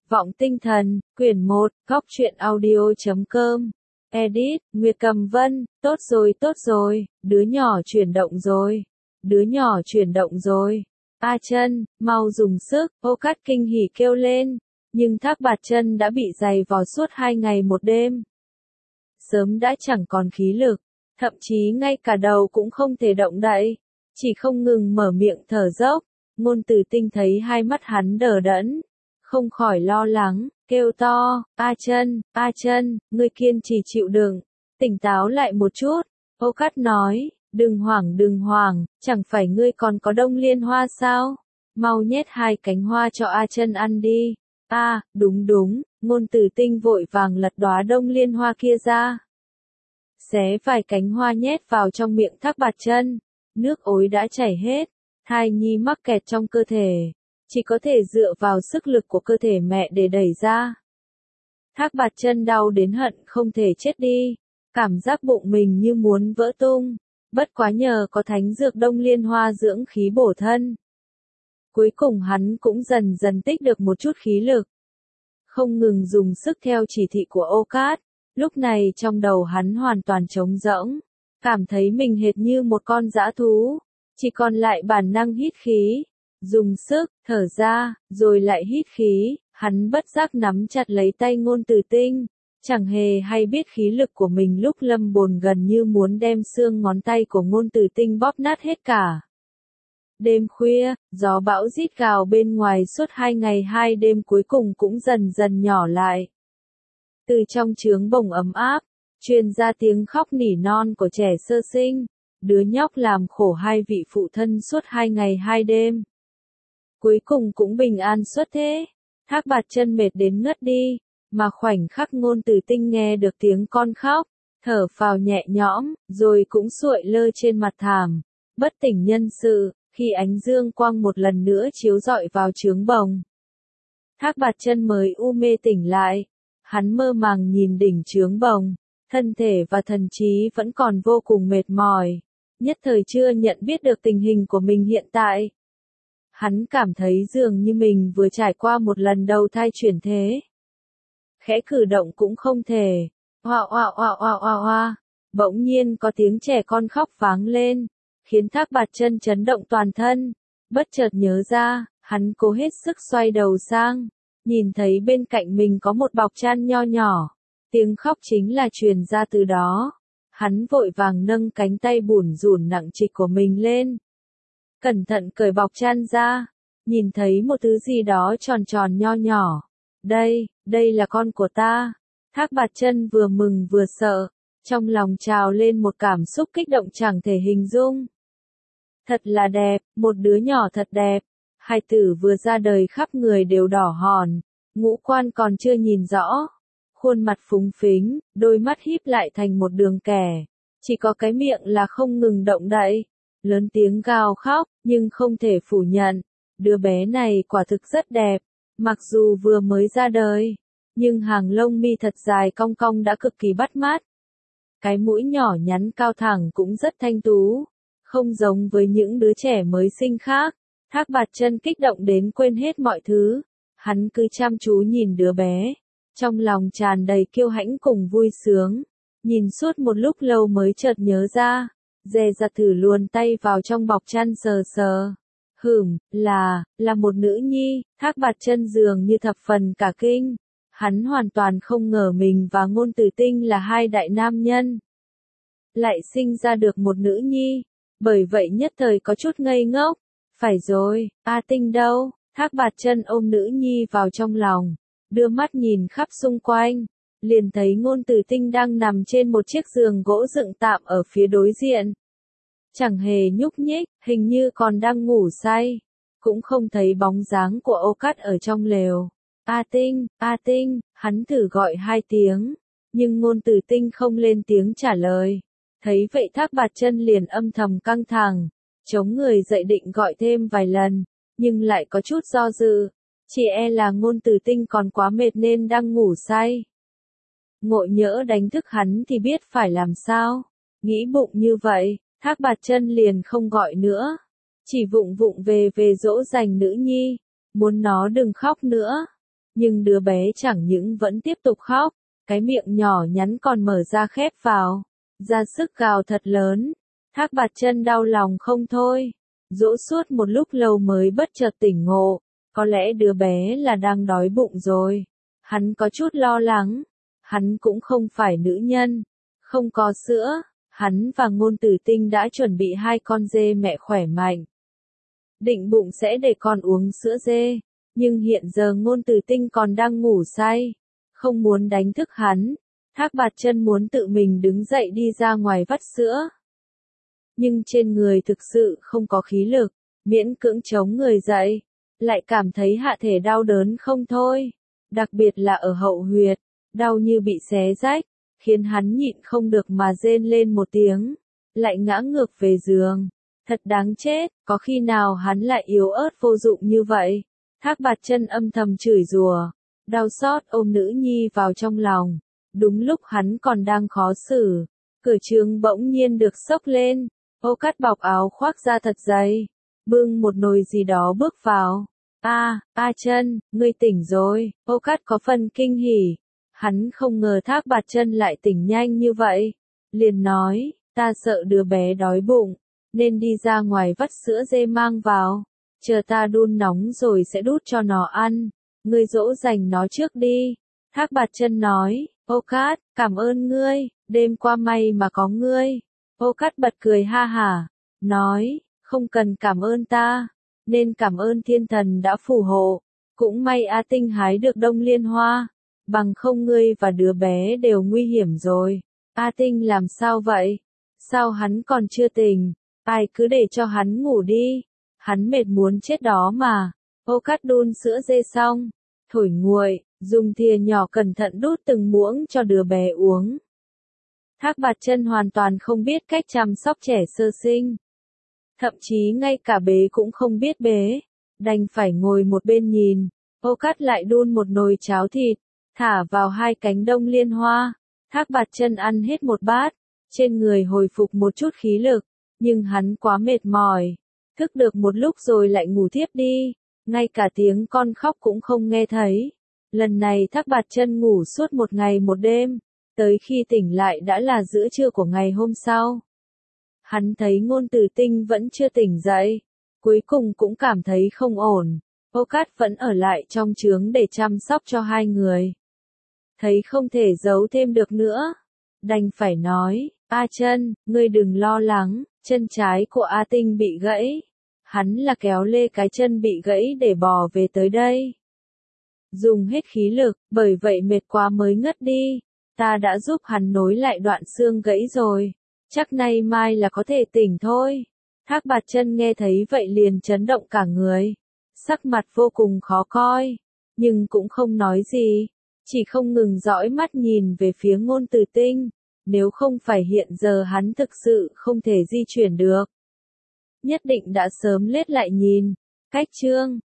Vọng Tinh Thần, quyển 1, góc truyện audio.com. Edit, Nguyệt Cầm Vân, tốt rồi, đứa nhỏ chuyển động rồi. Đứa nhỏ chuyển động rồi. A Chân, mau dùng sức, Ô Cát kinh hỉ kêu lên. Nhưng Thác Bạt Chân đã bị giày vò suốt 2 ngày một đêm. Sớm đã chẳng còn khí lực, thậm chí ngay cả đầu cũng không thể động đậy. Chỉ không ngừng mở miệng thở dốc. Ngôn Tử Tinh thấy hai mắt hắn đờ đẫn, không khỏi lo lắng, kêu to, A Chân, ngươi kiên trì chịu đựng, tỉnh táo lại một chút. Ô Cát nói, đừng hoảng, chẳng phải ngươi còn có Đông Liên Hoa sao? Mau nhét 2 cánh hoa cho A Chân ăn đi. Đúng, Ngôn Tử Tinh vội vàng lật đóa Đông Liên Hoa kia ra. Xé vài cánh hoa nhét vào trong miệng Thác Bạt Chân, nước ối đã chảy hết, thai nhi mắc kẹt trong cơ thể, chỉ có thể dựa vào sức lực của cơ thể mẹ để đẩy ra. Thác Bạt Chân đau đến hận không thể chết đi, cảm giác bụng mình như muốn vỡ tung, bất quá nhờ có thánh dược Đông Liên Hoa dưỡng khí bổ thân. Cuối cùng hắn cũng dần dần tích được một chút khí lực, không ngừng dùng sức theo chỉ thị của Ô Cát. Lúc này trong đầu hắn hoàn toàn trống rỗng, cảm thấy mình hệt như một con dã thú, chỉ còn lại bản năng hít khí, dùng sức, thở ra, rồi lại hít khí. Hắn bất giác nắm chặt lấy tay Ngôn Tử Tinh, chẳng hề hay biết khí lực của mình lúc lâm bồn gần như muốn đem xương ngón tay của Ngôn Tử Tinh bóp nát hết cả. Đêm khuya, gió bão rít gào bên ngoài suốt 2 ngày 2 đêm cuối cùng cũng dần dần nhỏ lại. Từ trong trướng bồng ấm áp, truyền ra tiếng khóc nỉ non của trẻ sơ sinh, đứa nhóc làm khổ 2 vị phụ thân suốt 2 ngày 2 đêm. Cuối cùng cũng bình an xuất thế. Thác Bạt Chân mệt đến ngất đi, mà khoảnh khắc Ngôn Tử Tinh nghe được tiếng con khóc, thở phào nhẹ nhõm, rồi cũng xuội lơ trên mặt thảm, bất tỉnh nhân sự, khi ánh dương quang một lần nữa chiếu rọi vào trướng bồng. Thác Bạt Chân mới mê tỉnh lại, hắn mơ màng nhìn đỉnh trướng bồng, thân thể và thần trí vẫn còn vô cùng mệt mỏi, nhất thời chưa nhận biết được tình hình của mình hiện tại. Hắn cảm thấy dường như mình vừa trải qua một lần đầu thai chuyển thế. Khẽ cử động cũng không thể. Hoa. Bỗng nhiên có tiếng trẻ con khóc vang lên, khiến Thác Bạt Chân chấn động toàn thân. Bất chợt nhớ ra, hắn cố hết sức xoay đầu sang, nhìn thấy bên cạnh mình có một bọc chăn nho nhỏ. Tiếng khóc chính là truyền ra từ đó. Hắn vội vàng nâng cánh tay bủn rủn nặng trịch của mình lên, cẩn thận cởi bọc chăn ra, nhìn thấy một thứ gì đó tròn tròn nho nhỏ. Đây là con của ta. Thác Bạt Chân vừa mừng vừa sợ, trong lòng trào lên một cảm xúc kích động chẳng thể hình dung. Thật là đẹp, một đứa nhỏ thật đẹp. Hài tử vừa ra đời khắp người đều đỏ hòn, ngũ quan còn chưa nhìn rõ, khuôn mặt phúng phính, đôi mắt híp lại thành một đường kẻ, chỉ có cái miệng là không ngừng động đậy, lớn tiếng gào khóc, nhưng không thể phủ nhận, đứa bé này quả thực rất đẹp, mặc dù vừa mới ra đời, nhưng hàng lông mi thật dài cong cong đã cực kỳ bắt mắt. Cái mũi nhỏ nhắn cao thẳng cũng rất thanh tú, không giống với những đứa trẻ mới sinh khác. Thác Bạt Chân kích động đến quên hết mọi thứ, hắn cứ chăm chú nhìn đứa bé, trong lòng tràn đầy kiêu hãnh cùng vui sướng, nhìn suốt một lúc lâu mới chợt nhớ ra, dè dặt thử luồn tay vào trong bọc chăn sờ. Là một nữ nhi. Thác Bạt Chân dường như thập phần cả kinh, hắn hoàn toàn không ngờ mình và Ngôn Tử Tinh là 2 đại nam nhân, lại sinh ra được một nữ nhi, bởi vậy nhất thời có chút ngây ngốc. Phải rồi, A Tinh đâu? Thác Bạt Chân ôm nữ nhi vào trong lòng, đưa mắt nhìn khắp xung quanh, liền thấy Ngôn Tử Tinh đang nằm trên một chiếc giường gỗ dựng tạm ở phía đối diện. Chẳng hề nhúc nhích, hình như còn đang ngủ say, cũng không thấy bóng dáng của Ô Cát ở trong lều. A Tinh, hắn thử gọi 2 tiếng, nhưng Ngôn Tử Tinh không lên tiếng trả lời. Thấy vậy Thác Bạt Chân liền âm thầm căng thẳng, chống người dậy định gọi thêm vài lần, nhưng lại có chút do dự, chỉ e là Ngôn Tử Tinh còn quá mệt nên đang ngủ say. Ngộ nhỡ đánh thức hắn thì biết phải làm sao. Nghĩ bụng như vậy, Thác Bạt Chân liền không gọi nữa, chỉ vụng về dỗ dành nữ nhi, muốn nó đừng khóc nữa. Nhưng đứa bé chẳng những vẫn tiếp tục khóc, cái miệng nhỏ nhắn còn mở ra khép vào, ra sức gào thật lớn. Thác Bạt Chân đau lòng không thôi, dỗ suốt một lúc lâu mới bất chợt tỉnh ngộ, có lẽ đứa bé là đang đói bụng rồi. Hắn có chút lo lắng, hắn cũng không phải nữ nhân, không có sữa, hắn và Ngôn Tử Tinh đã chuẩn bị 2 con dê mẹ khỏe mạnh. Định bụng sẽ để con uống sữa dê, nhưng hiện giờ Ngôn Tử Tinh còn đang ngủ say, không muốn đánh thức hắn. Thác Bạt Chân muốn tự mình đứng dậy đi ra ngoài vắt sữa. Nhưng trên người thực sự không có khí lực, miễn cưỡng chống người dậy, lại cảm thấy hạ thể đau đớn không thôi, đặc biệt là ở hậu huyệt, đau như bị xé rách, khiến hắn nhịn không được mà rên lên một tiếng, lại ngã ngược về giường. Thật đáng chết, có khi nào hắn lại yếu ớt vô dụng như vậy? Thác Bạt Chân âm thầm chửi rủa, đau xót ôm nữ nhi vào trong lòng. Đúng lúc hắn còn đang khó xử, cửa trường bỗng nhiên được xốc lên, Ô Cát bọc áo khoác ra thật dày, bưng một nồi gì đó bước vào. A Chân, ngươi tỉnh rồi. Ô Cát có phần kinh hỉ, hắn không ngờ Thác Bạt Chân lại tỉnh nhanh như vậy, liền nói, ta sợ đứa bé đói bụng, nên đi ra ngoài vắt sữa dê mang vào, chờ ta đun nóng rồi sẽ đút cho nó ăn, ngươi dỗ dành nó trước đi. Thác Bạt Chân nói, Ô Cát, cảm ơn ngươi, đêm qua may mà có ngươi. Ô Cát bật cười ha hả, nói, không cần cảm ơn ta, nên cảm ơn thiên thần đã phù hộ, cũng may A Tinh hái được Đông Liên Hoa, bằng không ngươi và đứa bé đều nguy hiểm rồi. A Tinh làm sao vậy? Sao hắn còn chưa tỉnh? Ai cứ để cho hắn ngủ đi, hắn mệt muốn chết đó mà. Ô Cát đun sữa dê xong, thổi nguội, dùng thìa nhỏ cẩn thận đút từng muỗng cho đứa bé uống. Thác Bạt Chân hoàn toàn không biết cách chăm sóc trẻ sơ sinh. Thậm chí ngay cả bế cũng không biết bế, đành phải ngồi một bên nhìn. Ô Cát lại đun một nồi cháo thịt, thả vào 2 cánh Đông Liên Hoa. Thác Bạt Chân ăn hết một bát, trên người hồi phục một chút khí lực, nhưng hắn quá mệt mỏi, thức được một lúc rồi lại ngủ thiếp đi, ngay cả tiếng con khóc cũng không nghe thấy. Lần này Thác Bạt Chân ngủ suốt một ngày một đêm, tới khi tỉnh lại đã là giữa trưa của ngày hôm sau. Hắn thấy Ngôn Tử Tinh vẫn chưa tỉnh dậy, cuối cùng cũng cảm thấy không ổn. Ô Cát vẫn ở lại trong trướng để chăm sóc cho 2 người. Thấy không thể giấu thêm được nữa, đành phải nói, A Chân, ngươi đừng lo lắng, chân trái của A Tinh bị gãy. Hắn là kéo lê cái chân bị gãy để bò về tới đây. Dùng hết khí lực, bởi vậy mệt quá mới ngất đi. Ta đã giúp hắn nối lại đoạn xương gãy rồi, chắc nay mai là có thể tỉnh thôi. Thác Bạt Chân nghe thấy vậy liền chấn động cả người, sắc mặt vô cùng khó coi, nhưng cũng không nói gì, chỉ không ngừng dõi mắt nhìn về phía Ngôn Tử Tinh, nếu không phải hiện giờ hắn thực sự không thể di chuyển được, nhất định đã sớm lết lại nhìn. Cách chương